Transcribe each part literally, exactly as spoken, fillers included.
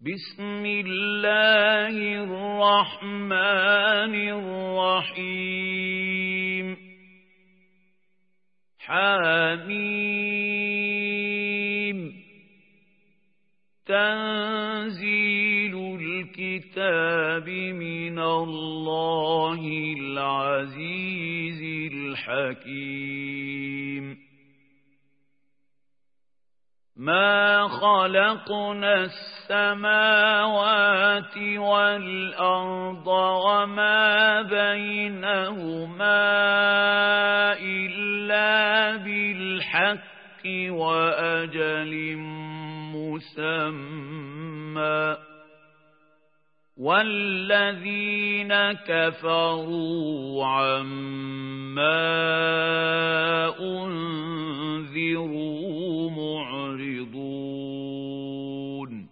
بسم الله الرحمن الرحيم حميم تنزيل الكتاب من الله العزيز الحكيم ما خلقنا السماوات والأرض وما بينهما إلا بالحق وأجل مسمى والذين كفروا عما أنذروا معرضون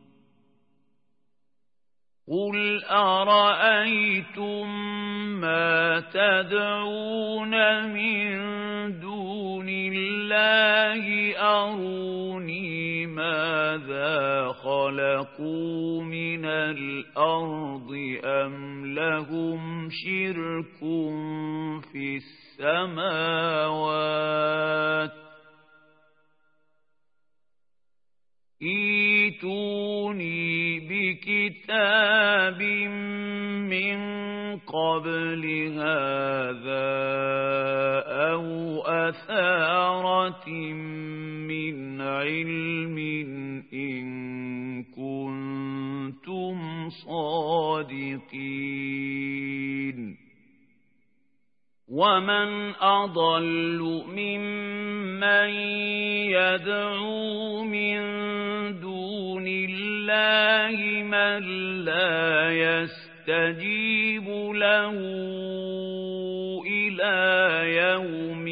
قل أرأيتم ما تدعون من دون الله أروني ماذا خلقوا من الأرض أم لهم شرك في السماوات ائتوني بكتاب من قبل هذا أو أثارة من علم إن كنتم صادقين ومن أضل ممن يدعو من دون الله من لا يستجيب له إلى يوم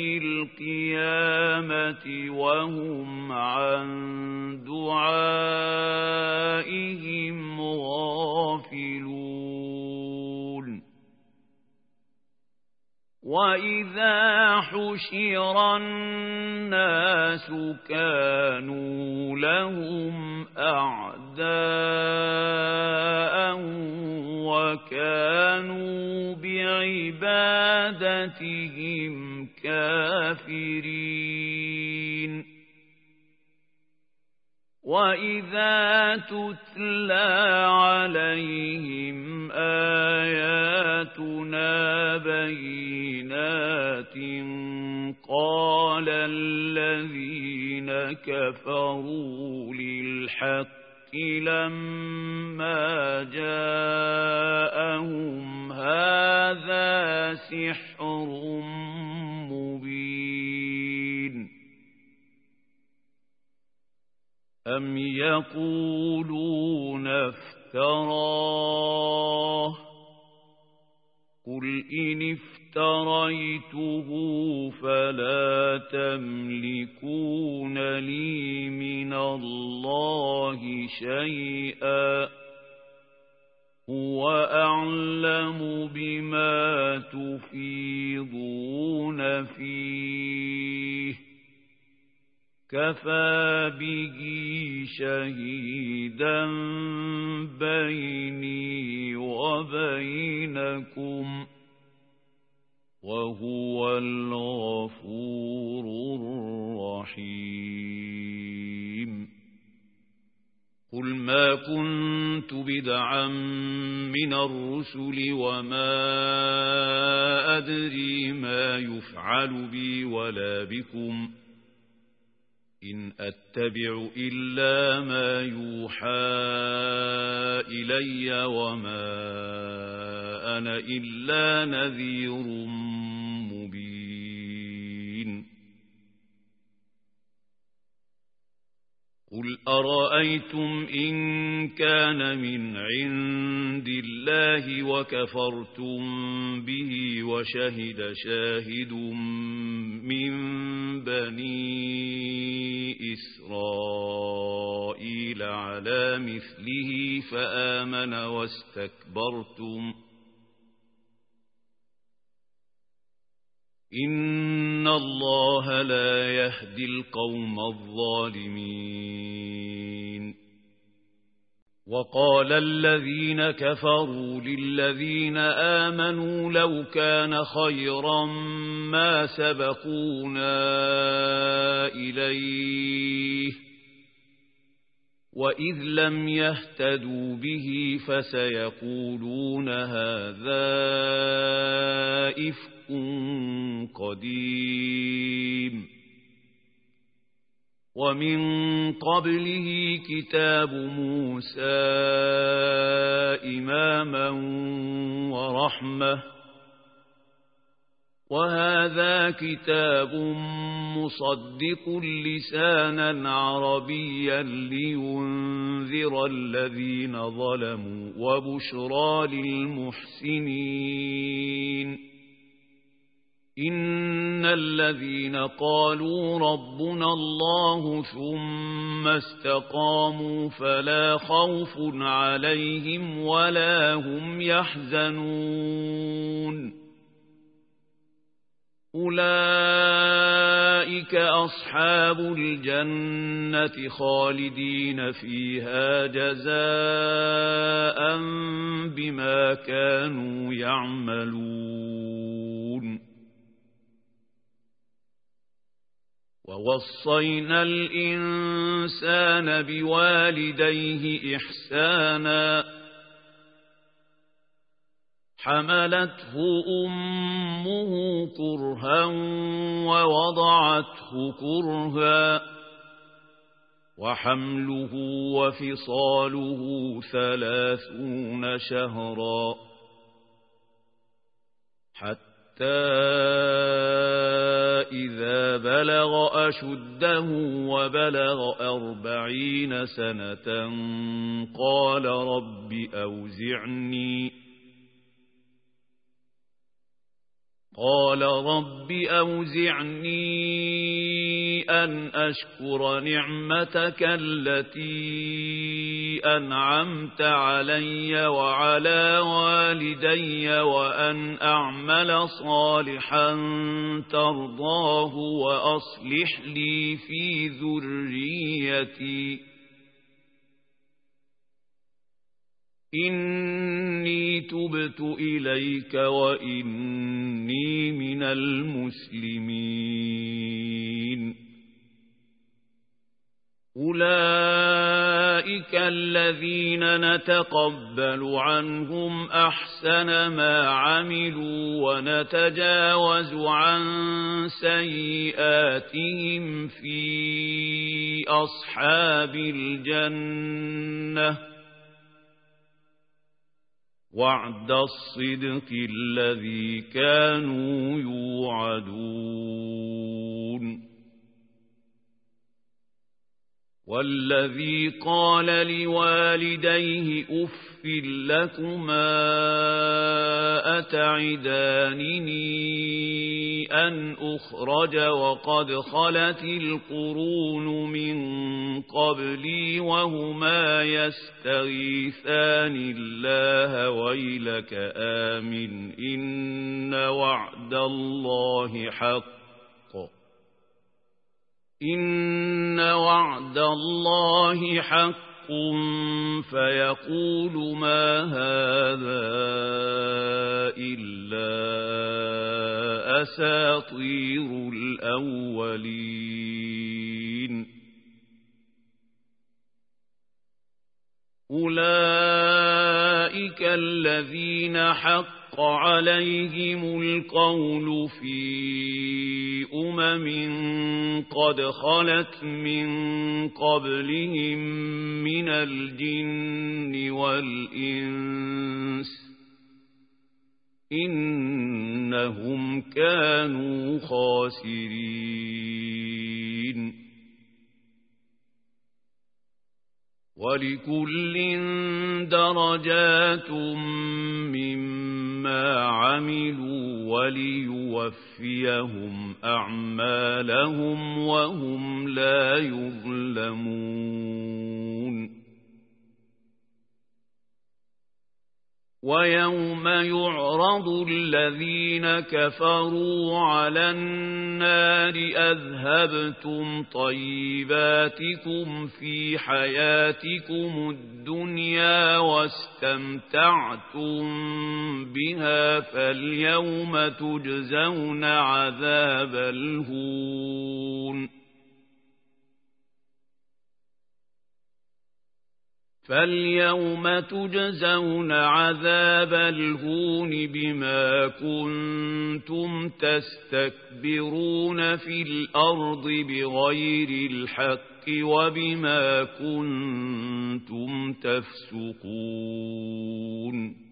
القيامة وهم عن دعائهم غافلون وإذا حشر الناس كانوا لهم أعداء وكانوا بعبادتهم كافرين وإذا تتلى عليهم آياتنا بينات قال الذين كفروا للحق لما جاءهم هذا سحر مبين أم يقولون افتراه قل إن افتريته فلا تملكون لي من الله شيئا هو أعلم بما تفيضون فيه كفى به شهيدا بيني وبينكم وهو الغفور الرحيم قل ما كنت بدعا من الرسل وما أدري ما يفعل بي ولا بكم إن أتبع إلا ما يوحى إلي وما أنا إلا نذير مبين قل أرأيتم إن كان من عند الله وكفرتم به وشهد شاهد من بني إسرائيل على مثله فآمن واستكبرتم إن الله لا يهدي القوم الظالمين وقال الذين كفروا للذين آمنوا لو كان خيرا ما سبقونا إليه وإذ لم يهتدوا به فسيقولون هذا إفك قديم ومن قبله كتاب موسى إماما ورحمة وهذا كتاب مصدق لسانا عربيا لينذر الذين ظلموا وبشرى للمحسنين إن الذين قالوا ربنا الله ثم استقاموا فلا خوف عليهم ولا هم يحزنون أولئك أصحاب الجنة خالدين فيها جزاء بما كانوا يعملون ووصينا الإنسان بوالديه إحسانا حملته أمه كرها ووضعته كرها وحمله وفصاله ثلاثون شهرا حتى إذا بلغ أشده وبلغ أربعين سنة قال رب أوزعني قال رب أوزعني أن أشكر نعمتك التي أنعمت علي وعلى والدي وأن أعمل صالحا ترضاه وأصلح لي في ذريتي إني تبت إليك وإني من المسلمين أولئك الذين نتقبل عنهم أحسن ما عملوا ونتجاوز عن سيئاتهم في أصحاب الجنة وعد الصدق الذي كانوا يوعدون والذي قال لوالديه أف لكما أتعدانني أن أخرج وقد خلت القرون من قبلي وهما يستغيثان الله ويلك آمن إن وعد الله حق إن وعد الله حق فيقول ما هذا إلا أساطير الأولين أولئك الذين حق عليهم القول في أمم قد خلت من قبلهم من الجن والإنس إنهم كانوا خاسرين ولكل درجات مما عملوا وليوفيهم أعمالهم وهم لا يظلمون ويوم يعرض الذين كفروا على النار أذهبتم طيباتكم في حياتكم الدنيا واستمتعتم بها فاليوم تجزون عذاب الهون فاليوم تجزون عذاب الهون بما كنتم تستكبرون في الأرض بغير الحق وبما كنتم تفسقون